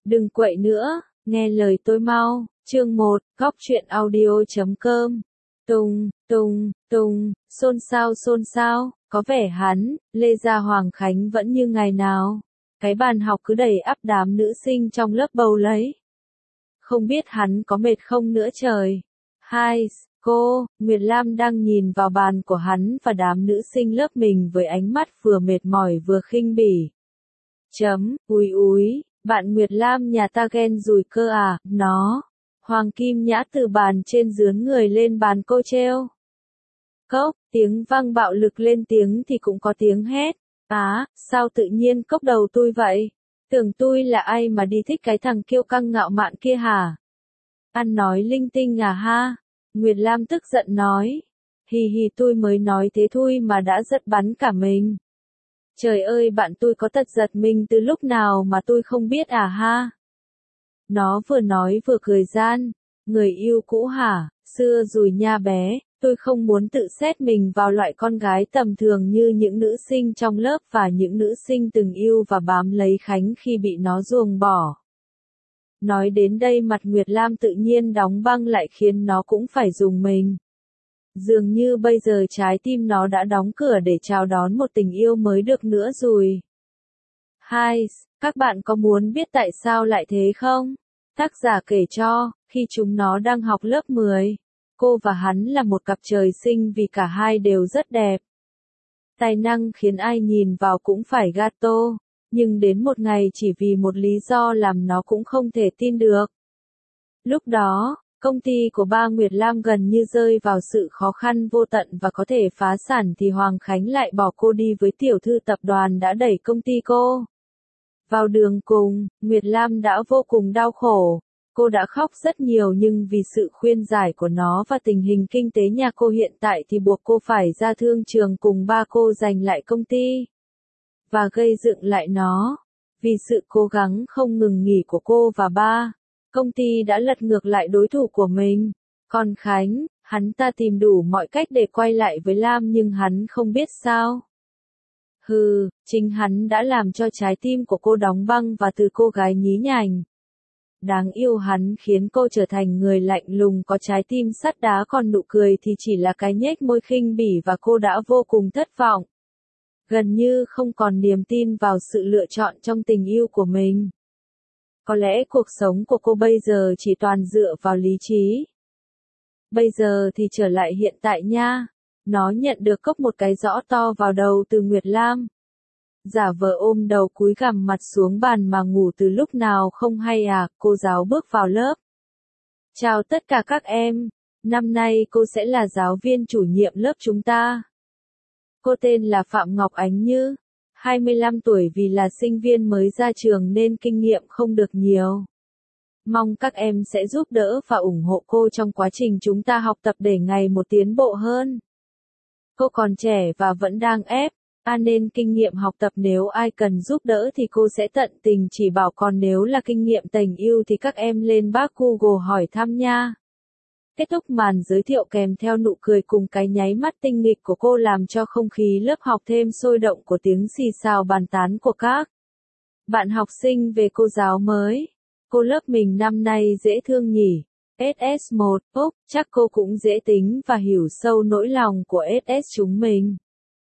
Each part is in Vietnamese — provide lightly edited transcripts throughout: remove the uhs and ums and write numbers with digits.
Đừng quậy nữa, nghe lời tôi mau. Chương 1, Góc truyện audio.com. Xôn xao, có vẻ hắn, Lê Gia Hoàng Khánh vẫn như ngày nào. Cái bàn học cứ đầy ắp đám nữ sinh trong lớp bầu lấy. Không biết hắn có mệt không nữa trời. Cô, Nguyệt Lam đang nhìn vào bàn của hắn và đám nữ sinh lớp mình với ánh mắt vừa mệt mỏi vừa khinh bỉ. Úi, bạn Nguyệt Lam nhà ta ghen rùi cơ à, nó. Hoàng Kim Nhã từ bàn trên dướn người lên bàn cô treo. Cốc, tiếng vang bạo lực lên tiếng thì cũng có tiếng hét. Sao tự nhiên cốc đầu tôi vậy? Tưởng tôi là ai mà đi thích cái thằng kiêu căng ngạo mạn kia hả? Ăn nói linh tinh à ha? Nguyệt Lam tức giận nói. Hì tôi mới nói thế thôi mà đã giật bắn cả mình. Trời ơi bạn tôi có tật giật mình từ lúc nào mà tôi không biết à ha? Nó vừa nói vừa cười gian. Người yêu cũ hả? Xưa rồi nha bé, tôi không muốn tự xét mình vào loại con gái tầm thường như những nữ sinh trong lớp và những nữ sinh từng yêu và bám lấy Khánh khi bị nó ruồng bỏ. Nói đến đây mặt Nguyệt Lam tự nhiên đóng băng lại khiến nó cũng phải rùng mình. Dường như bây giờ trái tim nó đã đóng cửa để chào đón một tình yêu mới được nữa rồi. Các bạn có muốn biết tại sao lại thế không? Tác giả kể cho, khi chúng nó đang học lớp 10, cô và hắn là một cặp trời sinh vì cả hai đều rất đẹp. Tài năng khiến ai nhìn vào cũng phải gato, nhưng đến một ngày chỉ vì một lý do làm nó cũng không thể tin được. Lúc đó, công ty của ba Nguyệt Lam gần như rơi vào sự khó khăn vô tận và có thể phá sản thì Hoàng Khánh lại bỏ cô đi với tiểu thư tập đoàn đã đẩy công ty cô vào đường cùng. Nguyệt Lam đã vô cùng đau khổ. Cô đã khóc rất nhiều nhưng vì sự khuyên giải của nó và tình hình kinh tế nhà cô hiện tại thì buộc cô phải ra thương trường cùng ba cô giành lại công ty và gây dựng lại nó. Vì sự cố gắng không ngừng nghỉ của cô và ba, công ty đã lật ngược lại đối thủ của mình. Còn Khánh, hắn ta tìm đủ mọi cách để quay lại với Lam nhưng hắn không biết sao. Chính hắn đã làm cho trái tim của cô đóng băng và từ cô gái nhí nhảnh đáng yêu hắn khiến cô trở thành người lạnh lùng có trái tim sắt đá, còn nụ cười thì chỉ là cái nhếch môi khinh bỉ và cô đã vô cùng thất vọng. Gần như không còn niềm tin vào sự lựa chọn trong tình yêu của mình. Có lẽ cuộc sống của cô bây giờ chỉ toàn dựa vào lý trí. Bây giờ thì trở lại hiện tại nha. Nó nhận được cốc một cái giõ to vào đầu từ Nguyệt Lam. Giả vờ ôm đầu cúi gằm mặt xuống bàn mà ngủ từ lúc nào không hay à, cô giáo bước vào lớp. Chào tất cả các em, năm nay cô sẽ là giáo viên chủ nhiệm lớp chúng ta. Cô tên là Phạm Ngọc Ánh Như, 25 tuổi, vì là sinh viên mới ra trường nên kinh nghiệm không được nhiều. Mong các em sẽ giúp đỡ và ủng hộ cô trong quá trình chúng ta học tập để ngày một tiến bộ hơn. Cô còn trẻ và vẫn đang nên kinh nghiệm học tập, nếu ai cần giúp đỡ thì cô sẽ tận tình chỉ bảo, còn nếu là kinh nghiệm tình yêu thì các em lên bác Google hỏi thăm nha. Kết thúc màn giới thiệu kèm theo nụ cười cùng cái nháy mắt tinh nghịch của cô làm cho không khí lớp học thêm sôi động của tiếng xì xào bàn tán của các bạn học sinh về cô giáo mới. Cô lớp mình năm nay dễ thương nhỉ? SS1, chắc cô cũng dễ tính và hiểu sâu nỗi lòng của SS chúng mình.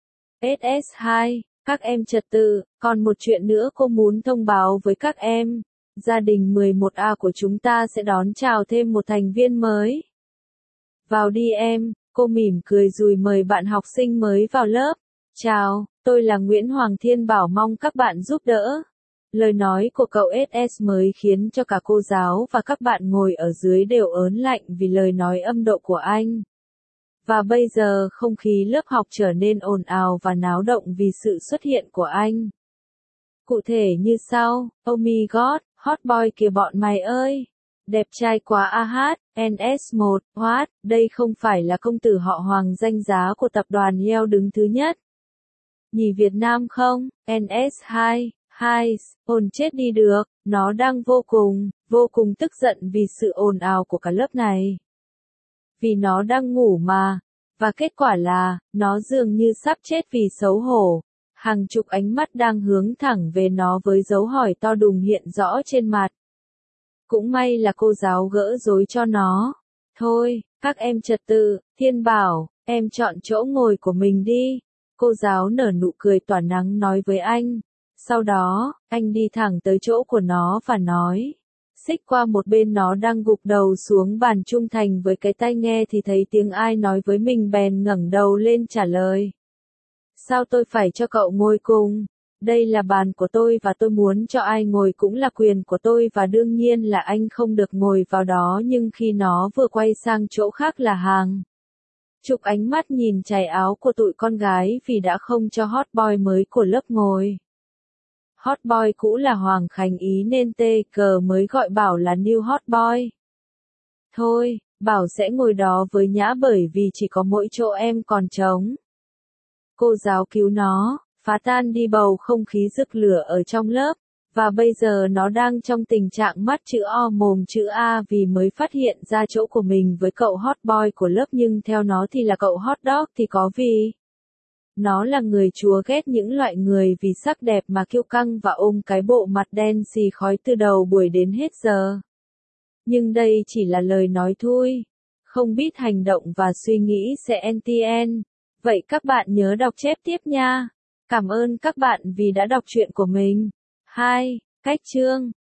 SS2, các em trật tự, còn một chuyện nữa cô muốn thông báo với các em. Gia đình 11A của chúng ta sẽ đón chào thêm một thành viên mới. Vào đi em, cô mỉm cười rồi mời bạn học sinh mới vào lớp. Chào, tôi là Nguyễn Hoàng Thiên Bảo, mong các bạn giúp đỡ. Lời nói của cậu SS mới khiến cho cả cô giáo và các bạn ngồi ở dưới đều ớn lạnh vì lời nói âm độ của anh. Và bây giờ không khí lớp học trở nên ồn ào và náo động vì sự xuất hiện của anh. Cụ thể như sau: Oh my god, hot boy kìa bọn mày ơi! Đẹp trai quá NS1, what, đây không phải là công tử họ Hoàng danh giá của tập đoàn Yeo đứng thứ nhất nhì Việt Nam không? NS2, ồn chết đi được, nó đang vô cùng tức giận vì sự ồn ào của cả lớp này. Vì nó đang ngủ mà, và kết quả là, nó dường như sắp chết vì xấu hổ. Hàng chục ánh mắt đang hướng thẳng về nó với dấu hỏi to đùng hiện rõ trên mặt. Cũng may là cô giáo gỡ rối cho nó. Thôi, các em trật tự, Thiên bảo, em chọn chỗ ngồi của mình đi. Cô giáo nở nụ cười tỏa nắng nói với anh. Sau đó, anh đi thẳng tới chỗ của nó và nói. Xích qua một bên, nó đang gục đầu xuống bàn trung thành với cái tai nghe thì thấy tiếng ai nói với mình bèn ngẩng đầu lên trả lời. Sao tôi phải cho cậu ngồi cùng? Đây là bàn của tôi và tôi muốn cho ai ngồi cũng là quyền của tôi và đương nhiên là anh không được ngồi vào đó, nhưng khi nó vừa quay sang chỗ khác là hàng chục ánh mắt nhìn chảy áo của tụi con gái vì đã không cho hot boy mới của lớp ngồi. Hot boy cũ là Hoàng Khánh Ý nên TG mới gọi Bảo là new hot boy. Thôi, Bảo sẽ ngồi đó với Nhã bởi vì chỉ có mỗi chỗ em còn trống. Cô giáo cứu nó, phá tan đi bầu không khí rực lửa ở trong lớp, và bây giờ nó đang trong tình trạng mắt chữ O mồm chữ A vì mới phát hiện ra chỗ của mình với cậu hot boy của lớp, nhưng theo nó thì là cậu hot dog thì có vì nó là người chúa ghét những loại người vì sắc đẹp mà kiêu căng và ôm cái bộ mặt đen xì khói từ đầu buổi đến hết giờ. Nhưng đây chỉ là lời nói thôi, không biết hành động và suy nghĩ sẽ NTN. Vậy các bạn nhớ đọc chép tiếp nha. Cảm ơn các bạn vì đã đọc truyện của mình. 2. Cách chương